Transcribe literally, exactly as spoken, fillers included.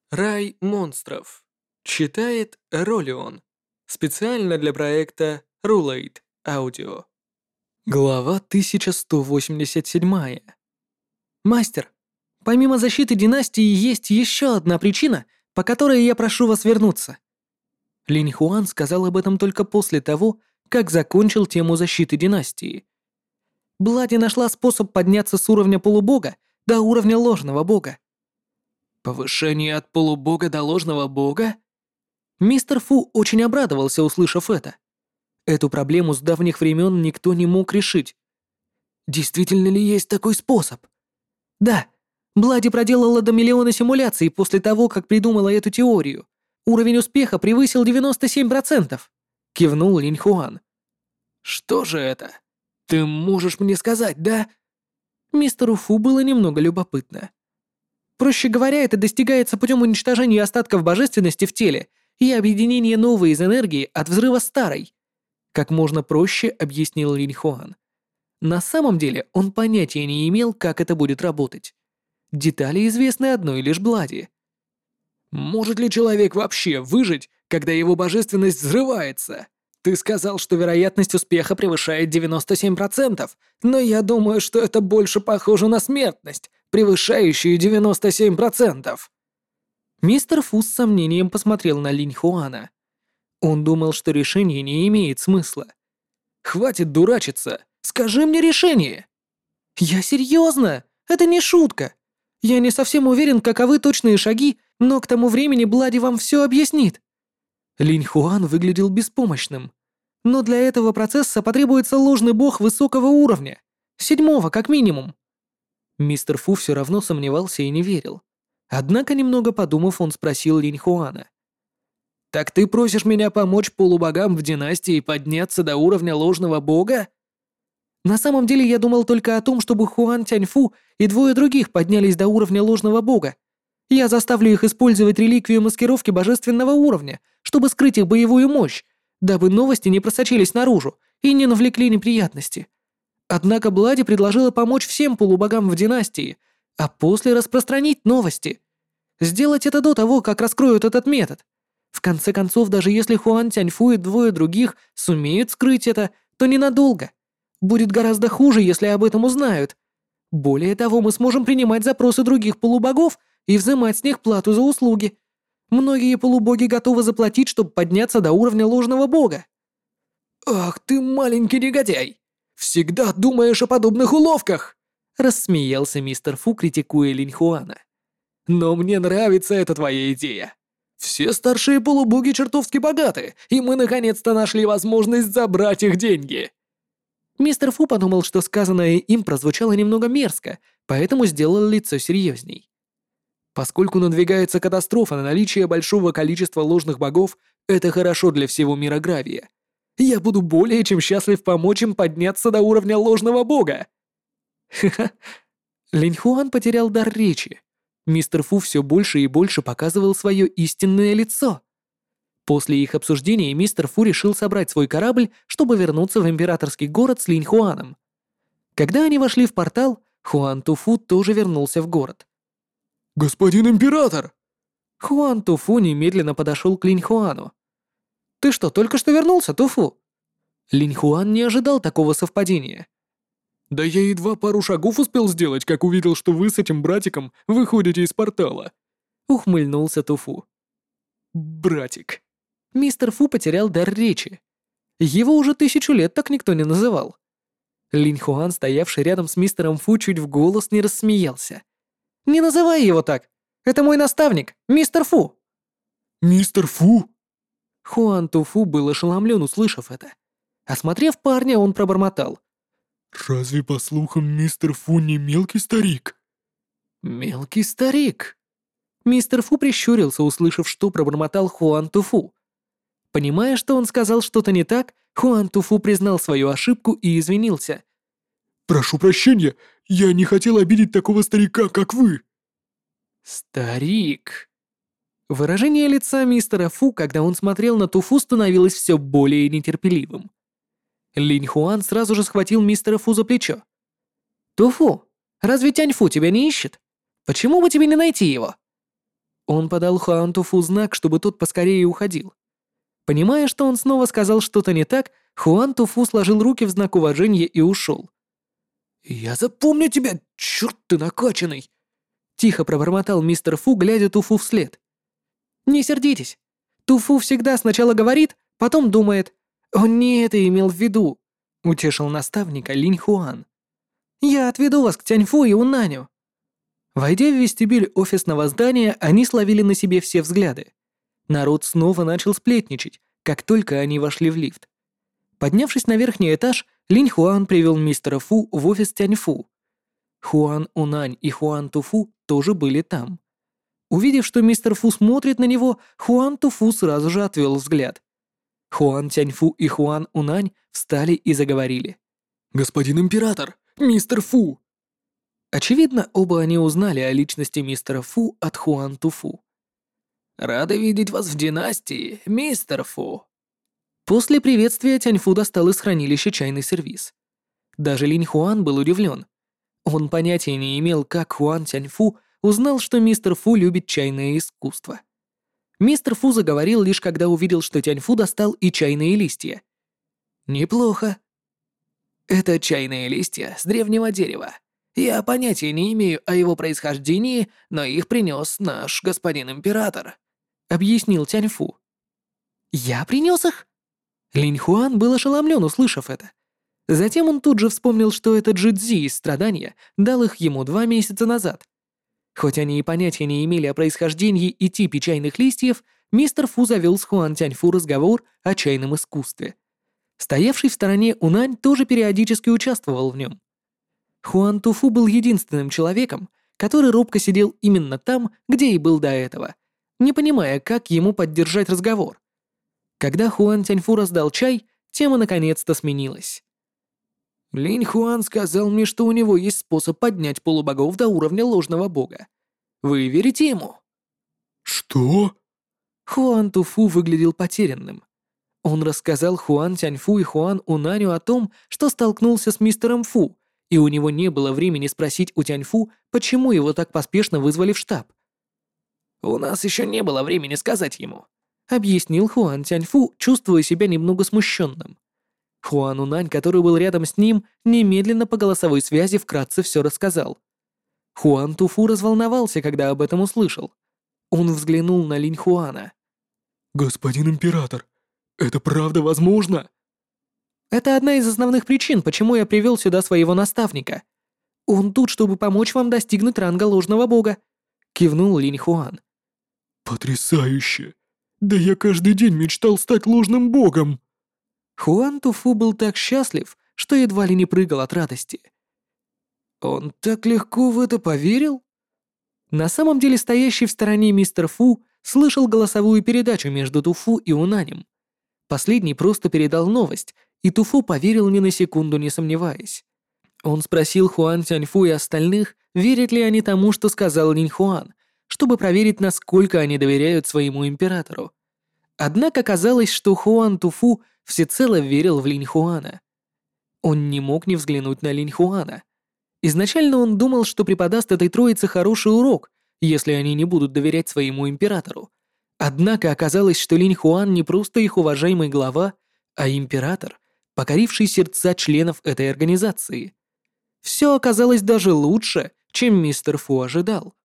Рай монстров. Читает Ролион. Специально для проекта Rulate Audio. Глава тысяча сто восемьдесят семь. Мастер, помимо защиты династии есть еще одна причина, по которой я прошу вас вернуться. Линь Хуан сказал об этом только после того, как закончил тему защиты династии. Блади нашла способ подняться с уровня полубога до уровня ложного бога. Повышение от полубога до ложного бога? Мистер Фу очень обрадовался, услышав это. Эту проблему с давних времен никто не мог решить. Действительно ли есть такой способ? Да, Блади проделала до миллиона симуляций после того, как придумала эту теорию. Уровень успеха превысил девяносто семь процентов. Кивнул Линь Хуан. Что же это? Ты можешь мне сказать, да? Мистеру Фу было немного любопытно. Проще говоря, это достигается путем уничтожения остатков божественности в теле и объединения новой из энергии от взрыва старой. Как можно проще объяснил Линь Хуан. На самом деле он понятия не имел, как это будет работать. Детали известны одной лишь Блади. Может ли человек вообще выжить, когда его божественность взрывается? Ты сказал, что вероятность успеха превышает девяносто семь процентов, но я думаю, что это больше похоже на смертность, превышающую девяносто семь процентов. Мистер Фу с сомнением посмотрел на Линь Хуана. Он думал, что решение не имеет смысла. «Хватит дурачиться! Скажи мне решение!» «Я серьезно! Это не шутка! Я не совсем уверен, каковы точные шаги, но к тому времени Блади вам все объяснит». Линь Хуан выглядел беспомощным. Но для этого процесса потребуется ложный бог высокого уровня. Седьмого, как минимум. Мистер Фу все равно сомневался и не верил. Однако, немного подумав, он спросил Линь Хуана. «Так ты просишь меня помочь полубогам в династии подняться до уровня ложного бога?» «На самом деле я думал только о том, чтобы Хуан Тяньфу и двое других поднялись до уровня ложного бога. Я заставлю их использовать реликвию маскировки божественного уровня, чтобы скрыть их боевую мощь, дабы новости не просочились наружу и не навлекли неприятности. Однако Блади предложила помочь всем полубогам в династии, а после распространить новости. Сделать это до того, как раскроют этот метод. В конце концов, даже если Хуан Тяньфу и двое других сумеют скрыть это, то ненадолго. Будет гораздо хуже, если об этом узнают. Более того, мы сможем принимать запросы других полубогов и взимать с них плату за услуги. Многие полубоги готовы заплатить, чтобы подняться до уровня ложного бога». «Ах ты маленький негодяй! Всегда думаешь о подобных уловках!» Рассмеялся мистер Фу, критикуя Линь Хуана. «Но мне нравится эта твоя идея. Все старшие полубоги чертовски богаты, и мы наконец-то нашли возможность забрать их деньги». Мистер Фу подумал, что сказанное им прозвучало немного мерзко, поэтому сделал лицо серьезней. Поскольку надвигается катастрофа на наличие большого количества ложных богов, это хорошо для всего мира Гравия. Я буду более чем счастлив помочь им подняться до уровня ложного бога. Ха-ха. Линь Хуан потерял дар речи. Мистер Фу все больше и больше показывал свое истинное лицо. После их обсуждения мистер Фу решил собрать свой корабль, чтобы вернуться в императорский город с Линь Хуаном. Когда они вошли в портал, Хуан Туфу тоже вернулся в город. «Господин император!» Хуан Туфу немедленно подошел к Линь Хуану. «Ты что, только что вернулся, Туфу?» Линь Хуан не ожидал такого совпадения. «Да я едва пару шагов успел сделать, как увидел, что вы с этим братиком выходите из портала», — ухмыльнулся Туфу. «Братик». Мистер Фу потерял дар речи. Его уже тысячу лет так никто не называл. Линь Хуан, стоявший рядом с мистером Фу, чуть в голос не рассмеялся. «Не называй его так! Это мой наставник, мистер Фу!» «Мистер Фу?» Хуан Туфу был ошеломлен, услышав это. Осмотрев парня, он пробормотал. «Разве, по слухам, мистер Фу не мелкий старик?» «Мелкий старик?» Мистер Фу прищурился, услышав, что пробормотал Хуан Туфу. Понимая, что он сказал что-то не так, Хуан Туфу признал свою ошибку и извинился. «Прошу прощения, я не хотел обидеть такого старика, как вы». «Старик». Выражение лица мистера Фу, когда он смотрел на Туфу, становилось все более нетерпеливым. Линь Хуан сразу же схватил мистера Фу за плечо. «Туфу, разве Тяньфу тебя не ищет? Почему бы тебе не найти его?» Он подал Хуан Туфу знак, чтобы тот поскорее уходил. Понимая, что он снова сказал что-то не так, Хуан Туфу сложил руки в знак уважения и ушел. «Я запомню тебя, черт ты накачанный!» Тихо пробормотал мистер Фу, глядя Туфу вслед. «Не сердитесь. Туфу всегда сначала говорит, потом думает. Он не это имел в виду», — утешил наставника Линь Хуан. «Я отведу вас к Тяньфу и Унаню». Войдя в вестибюль офисного здания, они словили на себе все взгляды. Народ снова начал сплетничать, как только они вошли в лифт. Поднявшись на верхний этаж, Линь Хуан привел мистера Фу в офис Тяньфу. Хуан Унань и Хуан Туфу тоже были там. Увидев, что мистер Фу смотрит на него, Хуан Туфу сразу же отвел взгляд. Хуан Тяньфу и Хуан Унань встали и заговорили. «Господин император! Мистер Фу!» Очевидно, оба они узнали о личности мистера Фу от Хуан Туфу. «Рады видеть вас в династии, мистер Фу!» После приветствия Тяньфу достал из хранилища чайный сервиз. Даже Линь Хуан был удивлен. Он понятия не имел, как Хуан Тяньфу узнал, что мистер Фу любит чайное искусство. Мистер Фу заговорил лишь когда увидел, что Тяньфу достал и чайные листья. «Неплохо. Это чайные листья с древнего дерева. Я понятия не имею о его происхождении, но их принес наш господин император», — объяснил Тяньфу. «Я принес их?» Линь Хуан был ошеломлен, услышав это. Затем он тут же вспомнил, что это Джидзи из страдания дал их ему два месяца назад. Хоть они и понятия не имели о происхождении и типе чайных листьев, мистер Фу завел с Хуан Тяньфу разговор о чайном искусстве. Стоявший в стороне Унань тоже периодически участвовал в нем. Хуан Туфу был единственным человеком, который робко сидел именно там, где и был до этого, не понимая, как ему поддержать разговор. Когда Хуан Тяньфу раздал чай, тема наконец-то сменилась. «Линь Хуан сказал мне, что у него есть способ поднять полубогов до уровня ложного бога. Вы верите ему?» «Что?» Хуан Туфу выглядел потерянным. Он рассказал Хуан Тяньфу и Хуан Унаню о том, что столкнулся с мистером Фу, и у него не было времени спросить у Тяньфу, почему его так поспешно вызвали в штаб. «У нас еще не было времени сказать ему», — объяснил Хуан Тяньфу, чувствуя себя немного смущенным. Хуан Унань, который был рядом с ним, немедленно по голосовой связи вкратце все рассказал. Хуан Туфу разволновался, когда об этом услышал. Он взглянул на Линь Хуана. «Господин император, это правда возможно?» «Это одна из основных причин, почему я привел сюда своего наставника. Он тут, чтобы помочь вам достигнуть ранга ложного бога», — кивнул Линь Хуан. «Потрясающе! Да я каждый день мечтал стать ложным богом!» Хуан Туфу был так счастлив, что едва ли не прыгал от радости. «Он так легко в это поверил?» На самом деле стоящий в стороне мистер Фу слышал голосовую передачу между Туфу и Унанем. Последний просто передал новость, и Туфу поверил ни на секунду, не сомневаясь. Он спросил Хуан Тяньфу и остальных, верят ли они тому, что сказал Линь Хуан, чтобы проверить, насколько они доверяют своему императору. Однако казалось, что Хуан Туфу всецело верил в Линь Хуана. Он не мог не взглянуть на Линь Хуана. Изначально он думал, что преподаст этой троице хороший урок, если они не будут доверять своему императору. Однако оказалось, что Линь Хуан не просто их уважаемый глава, а император, покоривший сердца членов этой организации. Все оказалось даже лучше, чем мистер Фу ожидал.